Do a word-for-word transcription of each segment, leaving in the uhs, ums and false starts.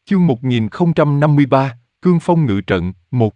Chương một nghìn không trăm năm mươi ba, Cương Phong Ngự Trận, một.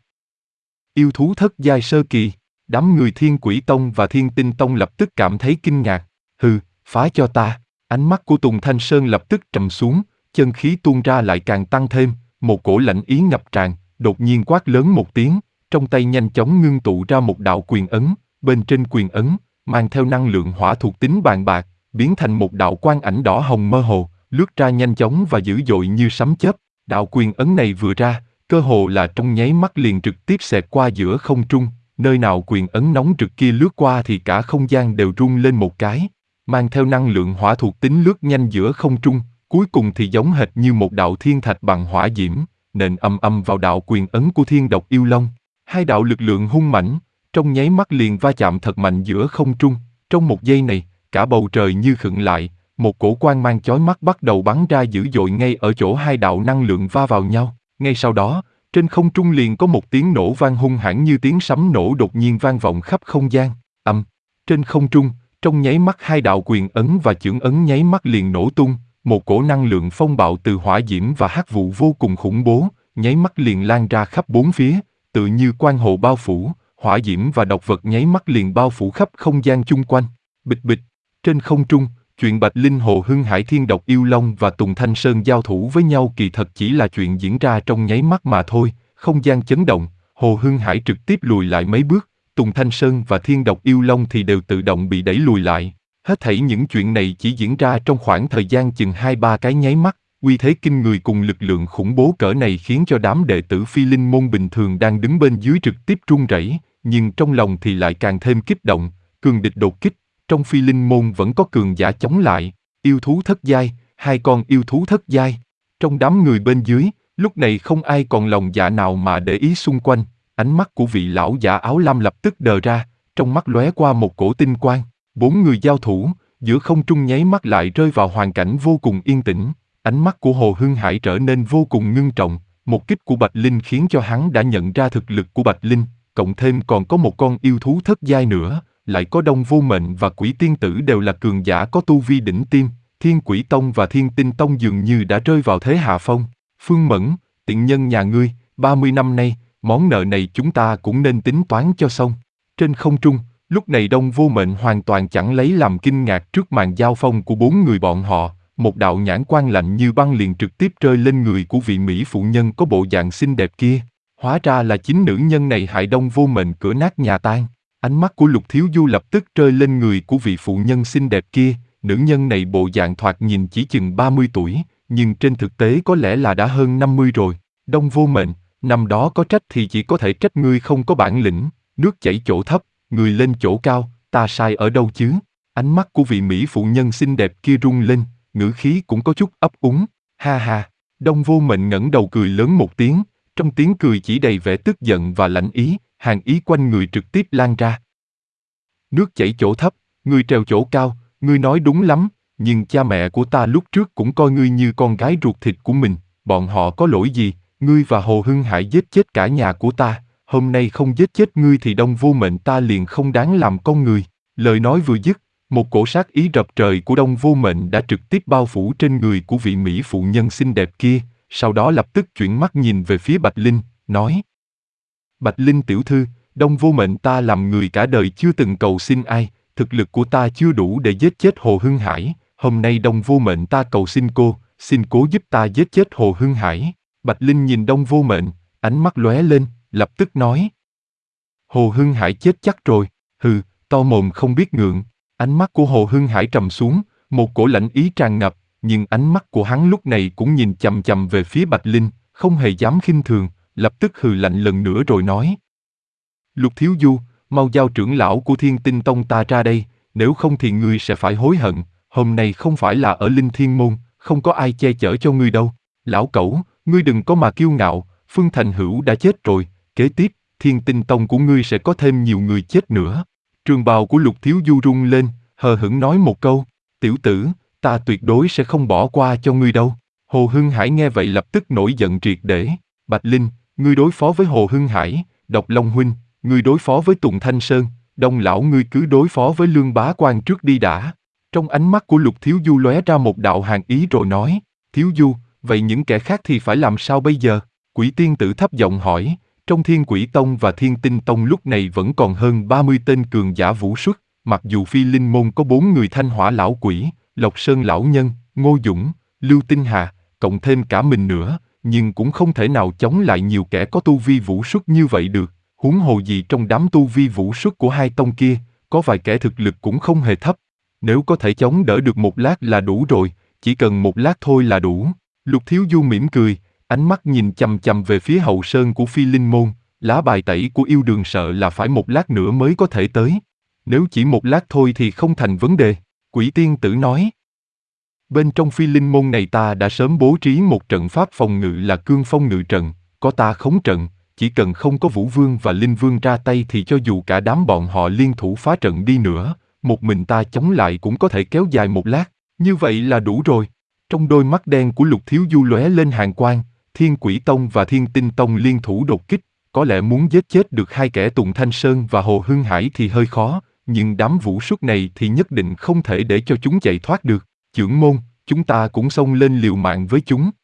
Yêu thú thất giai sơ kỳ, đám người Thiên Quỷ Tông và Thiên Tinh Tông lập tức cảm thấy kinh ngạc. Hừ, phá cho ta. Ánh mắt của Tùng Thanh Sơn lập tức trầm xuống, chân khí tuôn ra lại càng tăng thêm, một cổ lạnh ý ngập tràn, đột nhiên quát lớn một tiếng, trong tay nhanh chóng ngưng tụ ra một đạo quyền ấn, bên trên quyền ấn, mang theo năng lượng hỏa thuộc tính bàn bạc, biến thành một đạo quang ảnh đỏ hồng mơ hồ, lướt ra nhanh chóng và dữ dội như sấm chớp. Đạo quyền ấn này vừa ra, cơ hồ là trong nháy mắt liền trực tiếp xẹt qua giữa không trung, nơi nào quyền ấn nóng rực kia lướt qua thì cả không gian đều rung lên một cái, mang theo năng lượng hỏa thuộc tính lướt nhanh giữa không trung, cuối cùng thì giống hệt như một đạo thiên thạch bằng hỏa diễm, nện ầm ầm vào đạo quyền ấn của Thiên Độc Yêu Long. Hai đạo lực lượng hung mãnh, trong nháy mắt liền va chạm thật mạnh giữa không trung, trong một giây này, cả bầu trời như khựng lại, một cổ quang mang chói mắt bắt đầu bắn ra dữ dội ngay ở chỗ hai đạo năng lượng va vào nhau. Ngay sau đó, trên không trung liền có một tiếng nổ vang hung hãn như tiếng sấm nổ đột nhiên vang vọng khắp không gian. Ầm, trên không trung, trong nháy mắt hai đạo quyền ấn và chưởng ấn nháy mắt liền nổ tung, một cổ năng lượng phong bạo từ hỏa diễm và hắc vụ vô cùng khủng bố, nháy mắt liền lan ra khắp bốn phía, tự như quang hồ bao phủ, hỏa diễm và độc vật nháy mắt liền bao phủ khắp không gian chung quanh. Bịch bịch, trên không trung, chuyện Bạch Linh Hồ Hưng Hải Thiên Độc Yêu Long và Tùng Thanh Sơn giao thủ với nhau kỳ thật chỉ là chuyện diễn ra trong nháy mắt mà thôi, không gian chấn động, Hồ Hưng Hải trực tiếp lùi lại mấy bước, Tùng Thanh Sơn và Thiên Độc Yêu Long thì đều tự động bị đẩy lùi lại. Hết thảy những chuyện này chỉ diễn ra trong khoảng thời gian chừng hai ba cái nháy mắt, uy thế kinh người cùng lực lượng khủng bố cỡ này khiến cho đám đệ tử Phi Linh môn bình thường đang đứng bên dưới trực tiếp run rẩy, nhưng trong lòng thì lại càng thêm kích động, cường địch đột kích. Trong Phi Linh môn vẫn có cường giả chống lại, yêu thú thất giai, hai con yêu thú thất giai. Trong đám người bên dưới, lúc này không ai còn lòng dạ nào mà để ý xung quanh, ánh mắt của vị lão giả áo lam lập tức đờ ra, trong mắt lóe qua một cổ tinh quang. Bốn người giao thủ, giữa không trung nháy mắt lại rơi vào hoàn cảnh vô cùng yên tĩnh, ánh mắt của Hồ Hưng Hải trở nên vô cùng ngưng trọng, một kích của Bạch Linh khiến cho hắn đã nhận ra thực lực của Bạch Linh, cộng thêm còn có một con yêu thú thất giai nữa. Lại có Đông Vô Mệnh và Quỷ Tiên Tử đều là cường giả có tu vi đỉnh tiêm, Thiên Quỷ Tông và Thiên Tinh Tông dường như đã rơi vào thế hạ phong. Phương Mẫn, tiện nhân nhà ngươi, ba mươi năm nay, món nợ này chúng ta cũng nên tính toán cho xong. Trên không trung, lúc này Đông Vô Mệnh hoàn toàn chẳng lấy làm kinh ngạc trước màn giao phong của bốn người bọn họ, một đạo nhãn quang lạnh như băng liền trực tiếp rơi lên người của vị Mỹ phụ nhân có bộ dạng xinh đẹp kia. Hóa ra là chính nữ nhân này hại Đông Vô Mệnh cửa nát nhà tan. Ánh mắt của Lục Thiếu Du lập tức rơi lên người của vị phụ nhân xinh đẹp kia, nữ nhân này bộ dạng thoạt nhìn chỉ chừng ba mươi tuổi, nhưng trên thực tế có lẽ là đã hơn năm mươi rồi. Đông Vô Mệnh, năm đó có trách thì chỉ có thể trách ngươi không có bản lĩnh, nước chảy chỗ thấp, người lên chỗ cao, ta sai ở đâu chứ? Ánh mắt của vị Mỹ phụ nhân xinh đẹp kia rung lên, ngữ khí cũng có chút ấp úng, ha ha. Đông Vô Mệnh ngẩng đầu cười lớn một tiếng, trong tiếng cười chỉ đầy vẻ tức giận và lạnh ý. Hàn ý quanh người trực tiếp lan ra. Nước chảy chỗ thấp, ngươi trèo chỗ cao, ngươi nói đúng lắm, nhưng cha mẹ của ta lúc trước cũng coi ngươi như con gái ruột thịt của mình, bọn họ có lỗi gì, ngươi và Hồ Hưng Hải giết chết cả nhà của ta, hôm nay không giết chết ngươi thì Đông Vô Mệnh ta liền không đáng làm con người. Lời nói vừa dứt, một cổ sát ý rập trời của Đông Vô Mệnh đã trực tiếp bao phủ trên người của vị Mỹ phụ nhân xinh đẹp kia, sau đó lập tức chuyển mắt nhìn về phía Bạch Linh, nói: Bạch Linh tiểu thư, Đông Vô Mệnh ta làm người cả đời chưa từng cầu xin ai, thực lực của ta chưa đủ để giết chết Hồ Hưng Hải, hôm nay Đông Vô Mệnh ta cầu xin cô, xin cố giúp ta giết chết Hồ Hưng Hải. Bạch Linh nhìn Đông Vô Mệnh, ánh mắt lóe lên, lập tức nói: Hồ Hưng Hải chết chắc rồi, hừ, to mồm không biết ngượng. Ánh mắt của Hồ Hưng Hải trầm xuống, một cổ lạnh ý tràn ngập, nhưng ánh mắt của hắn lúc này cũng nhìn chằm chằm về phía Bạch Linh, không hề dám khinh thường. Lập tức hừ lạnh lần nữa rồi nói: Lục Thiếu Du, mau giao trưởng lão của Thiên Tinh Tông ta ra đây, nếu không thì ngươi sẽ phải hối hận, hôm nay không phải là ở Linh Thiên Môn, không có ai che chở cho ngươi đâu. Lão cẩu, ngươi đừng có mà kiêu ngạo, Phương Thành Hữu đã chết rồi, kế tiếp, Thiên Tinh Tông của ngươi sẽ có thêm nhiều người chết nữa. Trường bào của Lục Thiếu Du rung lên, hờ hững nói một câu: Tiểu tử, ta tuyệt đối sẽ không bỏ qua cho ngươi đâu. Hồ Hưng Hải nghe vậy lập tức nổi giận triệt để. Bạch Linh, ngươi đối phó với Hồ Hưng Hải, Độc Long huynh, ngươi đối phó với Tùng Thanh Sơn, Đông lão ngươi cứ đối phó với Lương Bá Quan trước đi đã. Trong ánh mắt của Lục Thiếu Du lóe ra một đạo hàn ý rồi nói: Thiếu Du, vậy những kẻ khác thì phải làm sao bây giờ? Quỷ tiên tử thấp giọng hỏi, trong Thiên Quỷ Tông và Thiên Tinh Tông lúc này vẫn còn hơn ba mươi tên cường giả vũ xuất, mặc dù Phi Linh Môn có bốn người Thanh Hỏa Lão Quỷ, Lộc Sơn Lão Nhân, Ngô Dũng, Lưu Tinh Hà, cộng thêm cả mình nữa, nhưng cũng không thể nào chống lại nhiều kẻ có tu vi vũ xuất như vậy được, huống hồ gì trong đám tu vi vũ xuất của hai tông kia, có vài kẻ thực lực cũng không hề thấp. Nếu có thể chống đỡ được một lát là đủ rồi, chỉ cần một lát thôi là đủ. Lục Thiếu Du mỉm cười, ánh mắt nhìn chằm chằm về phía hậu sơn của Phi Linh Môn, lá bài tẩy của yêu đường sợ là phải một lát nữa mới có thể tới. Nếu chỉ một lát thôi thì không thành vấn đề, Quỷ tiên tử nói. Bên trong Phi Linh Môn này ta đã sớm bố trí một trận pháp phòng ngự là cương phong ngự trận, có ta khống trận, chỉ cần không có Vũ Vương và Linh Vương ra tay thì cho dù cả đám bọn họ liên thủ phá trận đi nữa, một mình ta chống lại cũng có thể kéo dài một lát, như vậy là đủ rồi. Trong đôi mắt đen của Lục Thiếu Du lóe lên hàn quang, Thiên Quỷ Tông và Thiên Tinh Tông liên thủ đột kích, có lẽ muốn giết chết được hai kẻ Tùng Thanh Sơn và Hồ Hưng Hải thì hơi khó, nhưng đám vũ xuất này thì nhất định không thể để cho chúng chạy thoát được. Chưởng môn, chúng ta cũng xông lên liều mạng với chúng.